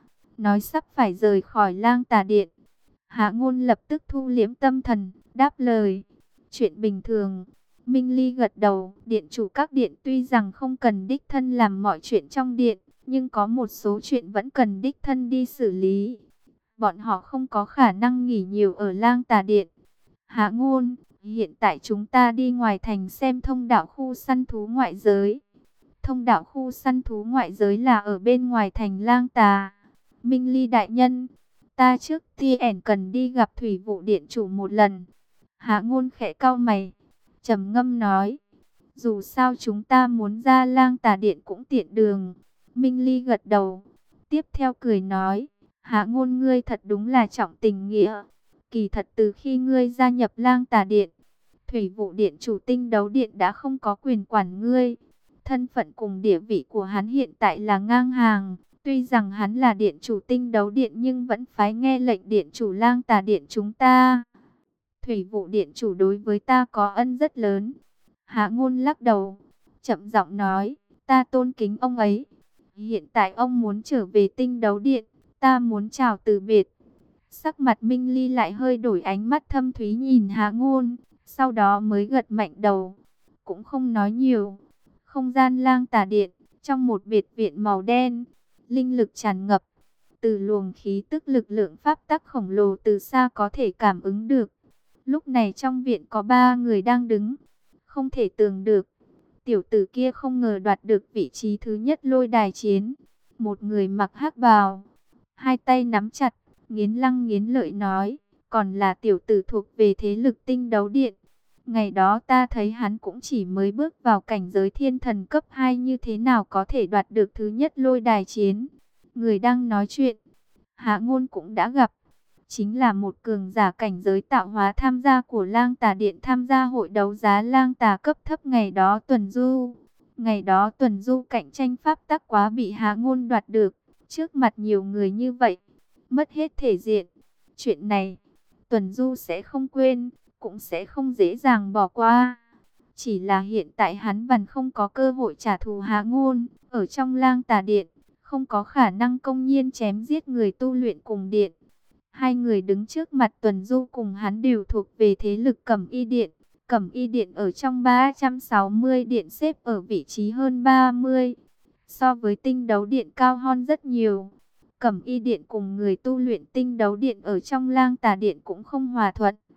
nói sắp phải rời khỏi Lang Tà Điện. Hạ Ngôn lập tức thu liễm tâm thần, đáp lời, chuyện bình thường. Minh Ly gật đầu, điện chủ các điện tuy rằng không cần đích thân làm mọi chuyện trong điện, nhưng có một số chuyện vẫn cần đích thân đi xử lý. Bọn họ không có khả năng nghỉ nhiều ở Lang Tà Điện. Hạ Ngôn, hiện tại chúng ta đi ngoài thành xem thông đạo khu săn thú ngoại giới. Thông đạo khu săn thú ngoại giới là ở bên ngoài thành Lang Tà. Minh Ly đại nhân, ta trước tiên cần đi gặp Thủy Vụ điện chủ một lần. Hạ Ngôn khẽ cau mày, trầm ngâm nói, dù sao chúng ta muốn ra Lang Tà Điện cũng tiện đường. Minh Ly gật đầu, tiếp theo cười nói, Hạ Ngôn ngươi thật đúng là trọng tình nghĩa. Kỳ thật từ khi ngươi gia nhập Lang Tà Điện, Thủy Vụ điện chủ Tinh Đấu Điện đã không có quyền quản ngươi. Thân phận cùng địa vị của hắn hiện tại là ngang hàng. Tuy rằng hắn là điện chủ Tinh Đấu Điện nhưng vẫn phải nghe lệnh điện chủ Lang Tà Điện chúng ta. Thủy Vụ điện chủ đối với ta có ân rất lớn. Hạ Ngôn lắc đầu, chậm giọng nói, ta tôn kính ông ấy. Hiện tại ông muốn trở về Tinh Đấu Điện, ta muốn chào từ biệt. Sắc mặt Minh Ly lại hơi đổi, ánh mắt thâm thúy nhìn Hạ Ngôn, sau đó mới gật mạnh đầu, cũng không nói nhiều. Không gian Lang Tà Điện, trong một biệt viện màu đen, linh lực tràn ngập, từ luồng khí tức lực lượng pháp tắc khổng lồ từ xa có thể cảm ứng được. Lúc này trong viện có 3 người đang đứng, không thể tưởng được. Tiểu tử kia không ngờ đoạt được vị trí thứ nhất lôi đài chiến. Một người mặc hắc bào, hai tay nắm chặt, nghiến răng nghiến lợi nói, còn là tiểu tử thuộc về thế lực Tinh Đấu Điện. Ngày đó ta thấy hắn cũng chỉ mới bước vào cảnh giới thiên thần cấp 2, như thế nào có thể đoạt được thứ nhất lôi đài chiến. Người đang nói chuyện, Hạ Ngôn cũng đã gặp, chính là một cường giả cảnh giới tạo hóa tham gia của Lang Tà Điện, tham gia hội đấu giá Lang Tà cấp thấp ngày đó tuần du. Ngày đó tuần du cạnh tranh pháp tắc quá bị Hạ Ngôn đoạt được, trước mặt nhiều người như vậy, mất hết thể diện. Chuyện này, tuần du sẽ không quên, cũng sẽ không dễ dàng bỏ qua. Chỉ là hiện tại hắn vẫn không có cơ hội trả thù Hạ Ngôn. Ở trong Lang Tà Điện, không có khả năng công nhiên chém giết người tu luyện cùng điện. Hai người đứng trước mặt tuần du cùng hắn đều thuộc về thế lực Cẩm Y Điện. Cẩm Y Điện ở trong 360 điện xếp ở vị trí hơn 30. So với Tinh Đấu Điện cao hơn rất nhiều. Cẩm Y Điện cùng người tu luyện Tinh Đấu Điện ở trong Lang Tà Điện cũng không hòa thuận.